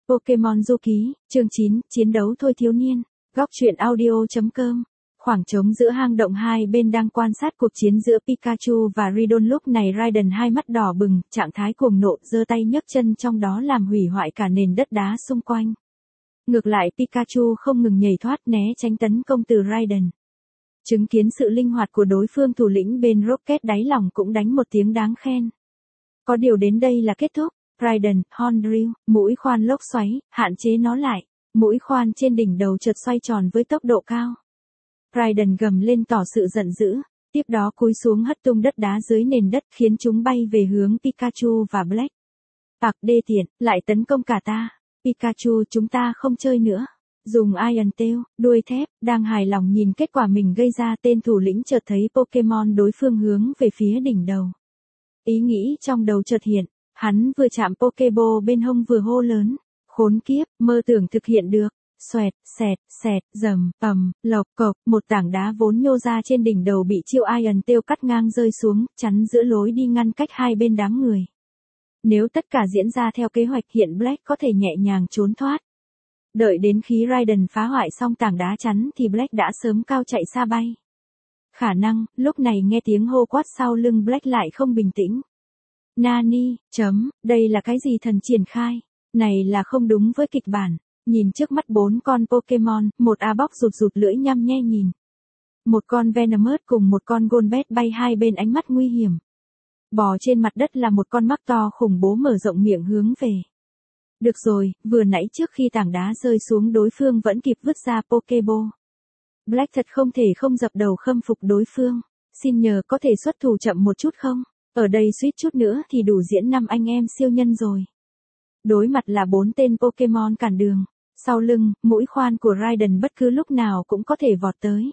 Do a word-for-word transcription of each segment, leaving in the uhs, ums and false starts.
Pokemon Du Ký, chương chín, Chiến đấu thôi thiếu niên. Góc truyện audio chấm com. Khoảng trống giữa hang động hai bên đang quan sát cuộc chiến giữa Pikachu và Ridon, lúc này Raiden hai mắt đỏ bừng, trạng thái cuồng nộ, giơ tay nhấc chân trong đó làm hủy hoại cả nền đất đá xung quanh. Ngược lại Pikachu không ngừng nhảy thoát né tránh tấn công từ Raiden. Chứng kiến sự linh hoạt của đối phương, thủ lĩnh bên Rocket đáy lòng cũng đánh một tiếng đáng khen. Có điều đến đây là kết thúc. Raiden, Horn Drill, mũi khoan lốc xoáy, hạn chế nó lại. Mũi khoan trên đỉnh đầu chợt xoay tròn với tốc độ cao. Raiden gầm lên tỏ sự giận dữ, tiếp đó cúi xuống hất tung đất đá dưới nền đất khiến chúng bay về hướng Pikachu và Black. Bạc đê tiện, lại tấn công cả ta. Pikachu, chúng ta không chơi nữa. Dùng Iron Tail, đuôi thép, đang hài lòng nhìn kết quả mình gây ra, tên thủ lĩnh chợt thấy Pokemon đối phương hướng về phía đỉnh đầu. Ý nghĩ trong đầu chợt hiện, hắn vừa chạm Pokeball bên hông vừa hô lớn, khốn kiếp, mơ tưởng thực hiện được. Xoẹt, xẹt, xẹt, rầm, ầm, lộc cộc, một tảng đá vốn nhô ra trên đỉnh đầu bị chiêu Iron Tail cắt ngang rơi xuống, chắn giữa lối đi ngăn cách hai bên đám người. Nếu tất cả diễn ra theo kế hoạch, hiện Black có thể nhẹ nhàng trốn thoát. Đợi đến khi Raiden phá hoại xong tảng đá chắn thì Black đã sớm cao chạy xa bay. Khả năng, lúc này nghe tiếng hô quát sau lưng Black lại không bình tĩnh. Nani, chấm, đây là cái gì thần triển khai? Này là không đúng với kịch bản. Nhìn trước mắt bốn con Pokemon, một A-Box rụt rụt lưỡi nhăm nhe nhìn. Một con Venomous cùng một con Golbat bay hai bên, ánh mắt nguy hiểm. Bò trên mặt đất là một con mắt to khủng bố mở rộng miệng hướng về. Được rồi, vừa nãy trước khi tảng đá rơi xuống đối phương vẫn kịp vứt ra Pokeball. Black thật không thể không dập đầu khâm phục đối phương. Xin nhờ có thể xuất thủ chậm một chút không? Ở đây suýt chút nữa thì đủ diễn năm anh em siêu nhân rồi. Đối mặt là bốn tên Pokemon cản đường. Sau lưng, mũi khoan của Raiden bất cứ lúc nào cũng có thể vọt tới.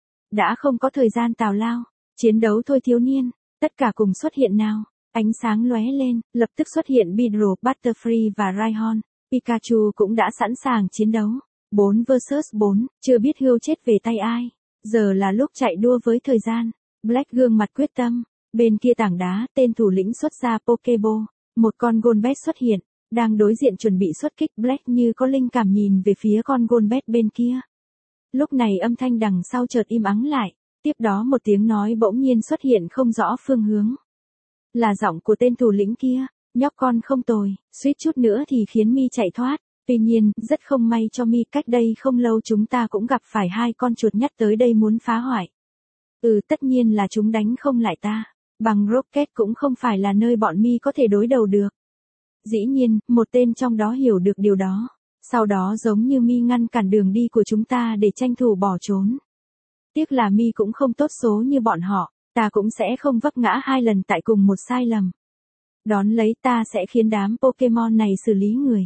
Đã không có thời gian tào lao. Chiến đấu thôi thiếu niên. Tất cả cùng xuất hiện nào. Ánh sáng lóe lên, lập tức xuất hiện Beedrill, Butterfree và Rhyhorn. Pikachu cũng đã sẵn sàng chiến đấu. bốn versus bốn, chưa biết hươu chết về tay ai. Giờ là lúc chạy đua với thời gian. Black gương mặt quyết tâm. Bên kia tảng đá, tên thủ lĩnh xuất ra Pokeball. Một con Golbat xuất hiện. Đang đối diện chuẩn bị xuất kích, Black như có linh cảm nhìn về phía con Golbat bên kia. Lúc này âm thanh đằng sau chợt im ắng lại. Tiếp đó một tiếng nói bỗng nhiên xuất hiện không rõ phương hướng. Là giọng của tên thủ lĩnh kia, nhóc con không tồi, suýt chút nữa thì khiến mi chạy thoát. Tuy nhiên, rất không may cho mi, cách đây không lâu chúng ta cũng gặp phải hai con chuột nhắt tới đây muốn phá hoại. Ừ, tất nhiên là chúng đánh không lại ta. Bằng Rocket cũng không phải là nơi bọn mi có thể đối đầu được. Dĩ nhiên, một tên trong đó hiểu được điều đó. Sau đó giống như mi ngăn cản đường đi của chúng ta để tranh thủ bỏ trốn. Tiếc là mi cũng không tốt số như bọn họ. Ta cũng sẽ không vấp ngã hai lần tại cùng một sai lầm. Đón lấy ta sẽ khiến đám Pokemon này xử lý người.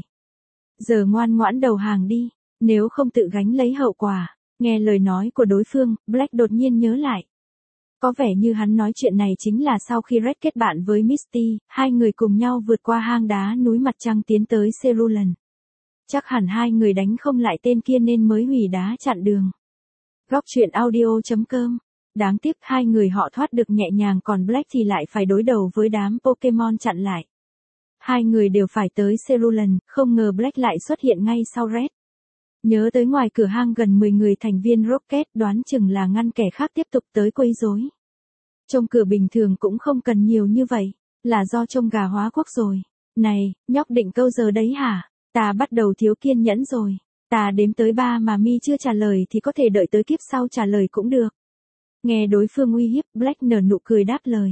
Giờ ngoan ngoãn đầu hàng đi, nếu không tự gánh lấy hậu quả. Nghe lời nói của đối phương, Black đột nhiên nhớ lại. Có vẻ như hắn nói chuyện này chính là sau khi Red kết bạn với Misty, hai người cùng nhau vượt qua hang đá núi mặt trăng tiến tới Cerulean. Chắc hẳn hai người đánh không lại tên kia nên mới hủy đá chặn đường. Góc truyện audio chấm com. Đáng tiếc hai người họ thoát được nhẹ nhàng, còn Black thì lại phải đối đầu với đám Pokemon chặn lại. Hai người đều phải tới Cerulean, không ngờ Black lại xuất hiện ngay sau Red. Nhớ tới ngoài cửa hang gần mười người thành viên Rocket, đoán chừng là ngăn kẻ khác tiếp tục tới quấy rối. Trông cửa bình thường cũng không cần nhiều như vậy, là do trông gà hóa quốc rồi. Này, nhóc định câu giờ đấy hả? Ta bắt đầu thiếu kiên nhẫn rồi. Ta đếm tới ba mà mi chưa trả lời thì có thể đợi tới kiếp sau trả lời cũng được. Nghe đối phương uy hiếp, Black nở nụ cười đáp lời.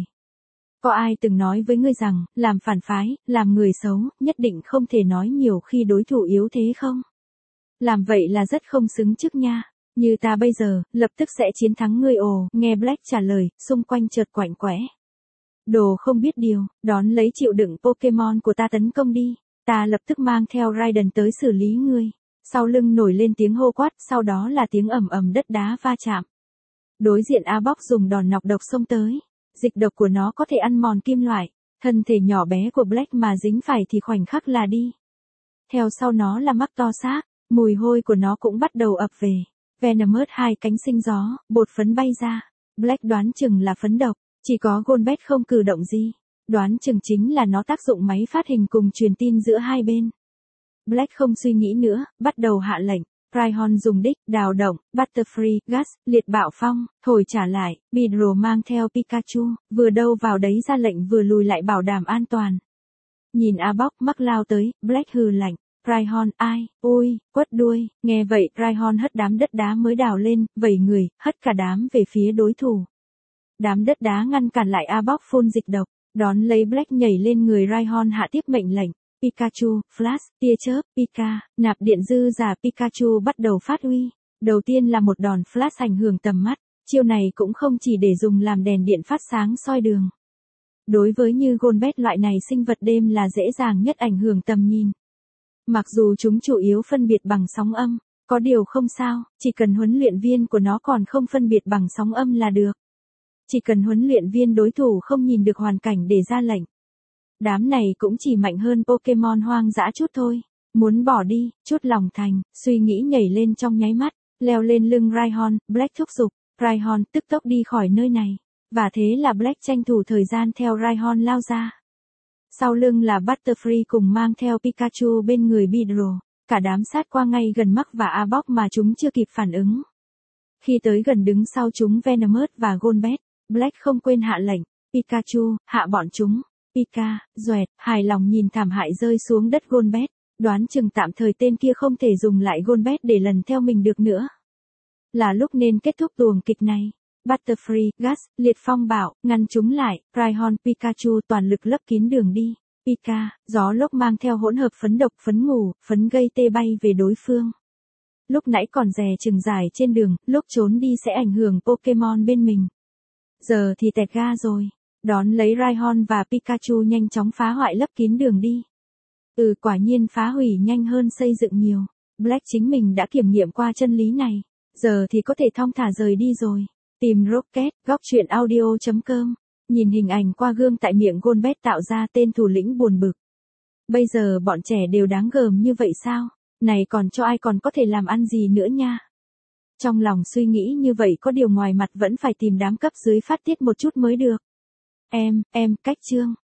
Có ai từng nói với ngươi rằng, làm phản phái, làm người xấu, nhất định không thể nói nhiều khi đối thủ yếu thế không? Làm vậy là rất không xứng trước nha. Như ta bây giờ, lập tức sẽ chiến thắng ngươi ồ. Nghe Black trả lời, xung quanh chợt quạnh quẽ. Đồ không biết điều, đón lấy chịu đựng Pokemon của ta tấn công đi. Ta lập tức mang theo Raiden tới xử lý ngươi. Sau lưng nổi lên tiếng hô quát, sau đó là tiếng ầm ầm đất đá va chạm. Đối diện A-Box dùng đòn nọc độc xông tới. Dịch độc của nó có thể ăn mòn kim loại. Thân thể nhỏ bé của Black mà dính phải thì khoảnh khắc là đi. Theo sau nó là mắc to xác. Mùi hôi của nó cũng bắt đầu ập về. Venomous hai cánh sinh gió, bột phấn bay ra. Black đoán chừng là phấn độc. Chỉ có Golbat không cử động gì. Đoán chừng chính là nó tác dụng máy phát hình cùng truyền tin giữa hai bên. Black không suy nghĩ nữa, bắt đầu hạ lệnh. Rhyhorn dùng đích, đào động, Butterfree, Gas, liệt bạo phong, thổi trả lại, Beedrill mang theo Pikachu, vừa đâu vào đấy ra lệnh vừa lùi lại bảo đảm an toàn. Nhìn A Bóc mắc lao tới, Black hừ lạnh. Rhyhorn, ai, ôi, quất đuôi, nghe vậy, Rhyhorn hất đám đất đá mới đào lên, vẩy người, hất cả đám về phía đối thủ. Đám đất đá ngăn cản lại A Bóc phun dịch độc, đón lấy Black nhảy lên người Rhyhorn hạ tiếp mệnh lệnh. Pikachu, Flash, tia chớp, Pika, nạp điện dư giả Pikachu bắt đầu phát huy. Đầu tiên là một đòn Flash ảnh hưởng tầm mắt, chiêu này cũng không chỉ để dùng làm đèn điện phát sáng soi đường. Đối với như Golbat loại này sinh vật đêm là dễ dàng nhất ảnh hưởng tầm nhìn. Mặc dù chúng chủ yếu phân biệt bằng sóng âm, có điều không sao, chỉ cần huấn luyện viên của nó còn không phân biệt bằng sóng âm là được. Chỉ cần huấn luyện viên đối thủ không nhìn được hoàn cảnh để ra lệnh. Đám này cũng chỉ mạnh hơn Pokemon hoang dã chút thôi. Muốn bỏ đi, chút lòng thành, suy nghĩ nhảy lên trong nháy mắt, leo lên lưng Rhyhorn, Black thúc giục, Rhyhorn tức tốc đi khỏi nơi này. Và thế là Black tranh thủ thời gian theo Rhyhorn lao ra. Sau lưng là Butterfree cùng mang theo Pikachu bên người Beedrill, cả đám sát qua ngay gần Mắc và A Bóc mà chúng chưa kịp phản ứng. Khi tới gần đứng sau chúng Venomoth và Golbat, Black không quên hạ lệnh, Pikachu, hạ bọn chúng. Pika, doẹt, hài lòng nhìn thảm hại rơi xuống đất Golbat, đoán chừng tạm thời tên kia không thể dùng lại Golbat để lần theo mình được nữa. Là lúc nên kết thúc tuồng kịch này. Butterfree, Gas, liệt phong bảo, ngăn chúng lại, Rhyhorn, Pikachu toàn lực lấp kín đường đi. Pika, gió lốc mang theo hỗn hợp phấn độc, phấn ngủ, phấn gây tê bay về đối phương. Lúc nãy còn dè chừng dài trên đường, lúc trốn đi sẽ ảnh hưởng Pokemon bên mình. Giờ thì tẹt ga rồi. Đón lấy Rhyhorn và Pikachu nhanh chóng phá hoại lấp kín đường đi. Ừ, quả nhiên phá hủy nhanh hơn xây dựng nhiều. Black chính mình đã kiểm nghiệm qua chân lý này. Giờ thì có thể thong thả rời đi rồi. Tìm Rocket, góc truyện audio chấm com. Nhìn hình ảnh qua gương tại miệng Golbat tạo ra tên thủ lĩnh buồn bực. Bây giờ bọn trẻ đều đáng gờm như vậy sao? Này còn cho ai còn có thể làm ăn gì nữa nha. Trong lòng suy nghĩ như vậy có điều ngoài mặt vẫn phải tìm đám cấp dưới phát tiết một chút mới được. Em, em, cách chương.